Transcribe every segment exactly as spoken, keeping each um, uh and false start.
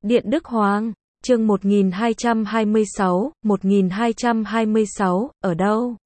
Điện Đức Hoàng, chương một nghìn hai trăm hai mươi sáu, một nghìn hai trăm hai mươi sáu, ở đâu?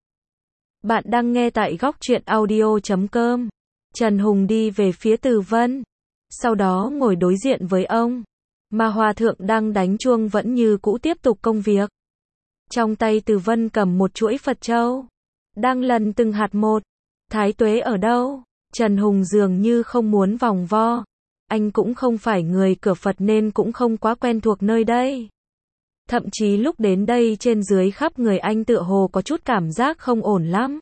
Bạn đang nghe tại góc truyện audio chấm com. Trần Hùng đi về phía Từ Vân, sau đó ngồi đối diện với ông, mà Hòa Thượng đang đánh chuông vẫn như cũ tiếp tục công việc. Trong tay Từ Vân cầm một chuỗi Phật châu, đang lần từng hạt một. Thái Tuế ở đâu? Trần Hùng dường như không muốn vòng vo. Anh cũng không phải người cửa Phật nên cũng không quá quen thuộc nơi đây. Thậm chí lúc đến đây trên dưới khắp người anh tựa hồ có chút cảm giác không ổn lắm.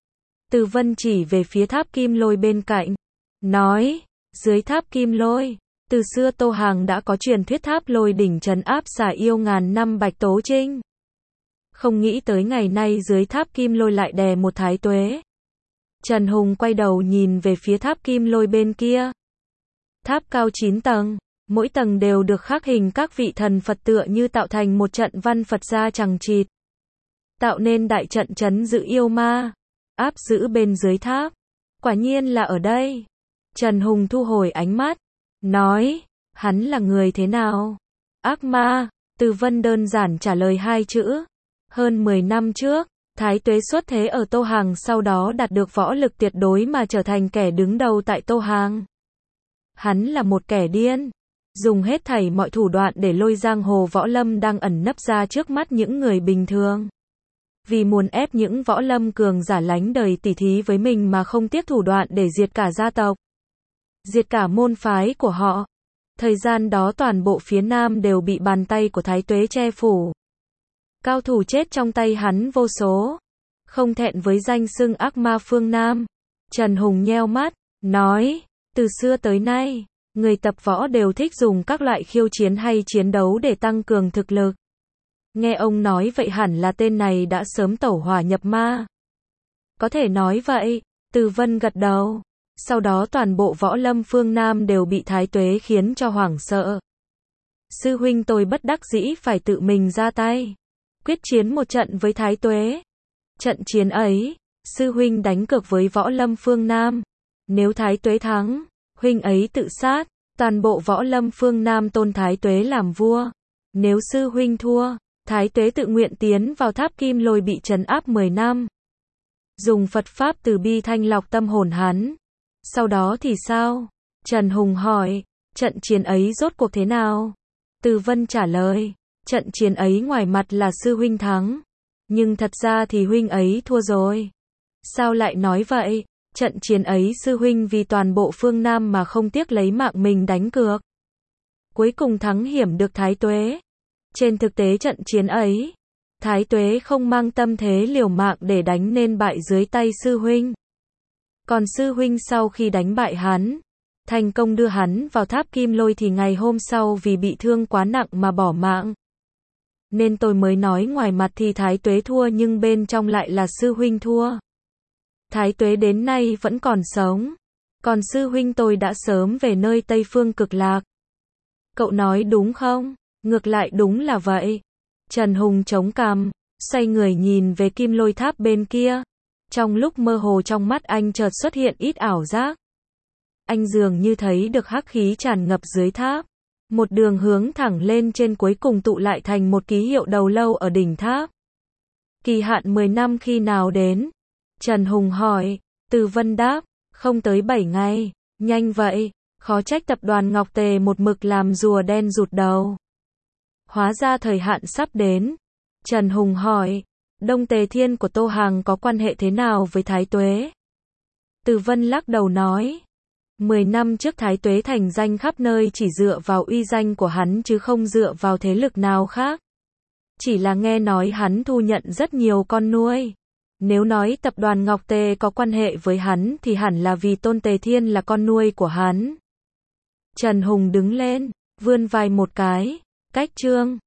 Từ Vân chỉ về phía tháp kim lôi bên cạnh, nói, dưới tháp kim lôi, từ xưa Tô Hàng đã có truyền thuyết tháp lôi đỉnh trấn áp xà yêu ngàn năm Bạch Tố Trinh. Không nghĩ tới ngày nay dưới tháp kim lôi lại đè một Thái Tuế. Trần Hùng quay đầu nhìn về phía tháp kim lôi bên kia. Tháp cao chín tầng, mỗi tầng đều được khắc hình các vị thần Phật tựa như tạo thành một trận văn Phật gia chằng chịt. Tạo nên đại trận trấn giữ yêu ma, áp giữ bên dưới tháp. Quả nhiên là ở đây. Trần Hùng thu hồi ánh mắt, nói, hắn là người thế nào? Ác ma, Từ Vân đơn giản trả lời hai chữ. Hơn mười năm trước, Thái Tuế xuất thế ở Tô Hàng, sau đó đạt được võ lực tuyệt đối mà trở thành kẻ đứng đầu tại Tô Hàng. Hắn là một kẻ điên, dùng hết thảy mọi thủ đoạn để lôi giang hồ võ lâm đang ẩn nấp ra trước mắt những người bình thường. Vì muốn ép những võ lâm cường giả lánh đời tỉ thí với mình mà không tiếc thủ đoạn để diệt cả gia tộc, diệt cả môn phái của họ. Thời gian đó toàn bộ phía Nam đều bị bàn tay của Thái Tuế che phủ. Cao thủ chết trong tay hắn vô số. Không thẹn với danh xưng ác ma phương Nam. Trần Hùng nheo mắt, nói, từ xưa tới nay, người tập võ đều thích dùng các loại khiêu chiến hay chiến đấu để tăng cường thực lực. Nghe ông nói vậy hẳn là tên này đã sớm tẩu hỏa nhập ma. Có thể nói vậy, Từ Vân gật đầu. Sau đó toàn bộ võ lâm phương Nam đều bị Thái Tuế khiến cho hoảng sợ. Sư huynh tôi bất đắc dĩ phải tự mình ra tay, quyết chiến một trận với Thái Tuế. Trận chiến ấy, sư huynh đánh cược với võ lâm phương Nam. Nếu Thái Tuế thắng, huynh ấy tự sát, toàn bộ võ lâm phương Nam tôn Thái Tuế làm vua. Nếu sư huynh thua, Thái Tuế tự nguyện tiến vào tháp kim lôi bị trấn áp mười năm. Dùng Phật Pháp từ bi thanh lọc tâm hồn hắn. Sau đó thì sao? Trần Hùng hỏi, trận chiến ấy rốt cuộc thế nào? Từ Vân trả lời, trận chiến ấy ngoài mặt là sư huynh thắng, nhưng thật ra thì huynh ấy thua rồi. Sao lại nói vậy? Trận chiến ấy sư huynh vì toàn bộ phương Nam mà không tiếc lấy mạng mình đánh cược. Cuối cùng thắng hiểm được Thái Tuế. Trên thực tế trận chiến ấy, Thái Tuế không mang tâm thế liều mạng để đánh nên bại dưới tay sư huynh. Còn sư huynh sau khi đánh bại hắn, thành công đưa hắn vào tháp kim lôi thì ngày hôm sau vì bị thương quá nặng mà bỏ mạng. Nên tôi mới nói ngoài mặt thì Thái Tuế thua nhưng bên trong lại là sư huynh thua. Thái Tuế đến nay vẫn còn sống, còn sư huynh tôi đã sớm về nơi Tây Phương Cực Lạc. Cậu nói đúng không? Ngược lại đúng là vậy. Trần Hùng chống cằm, xoay người nhìn về kim lôi tháp bên kia. Trong lúc mơ hồ trong mắt anh chợt xuất hiện ít ảo giác. Anh dường như thấy được hắc khí tràn ngập dưới tháp. Một đường hướng thẳng lên trên cuối cùng tụ lại thành một ký hiệu đầu lâu ở đỉnh tháp. Kỳ hạn mười năm khi nào đến? Trần Hùng hỏi. Từ Vân đáp, không tới bảy ngày. Nhanh vậy, khó trách tập đoàn Ngọc Tề một mực làm rùa đen rụt đầu. Hóa ra thời hạn sắp đến. Trần Hùng hỏi, Đông Tề Thiên của Tô Hàng có quan hệ thế nào với Thái Tuế? Từ Vân lắc đầu nói, mười năm trước Thái Tuế thành danh khắp nơi chỉ dựa vào uy danh của hắn chứ không dựa vào thế lực nào khác. Chỉ là nghe nói hắn thu nhận rất nhiều con nuôi. Nếu nói tập đoàn Ngọc Tề có quan hệ với hắn thì hẳn là vì Tôn Tề Thiên là con nuôi của hắn. Trần Hùng đứng lên, vươn vai một cái, cách chương.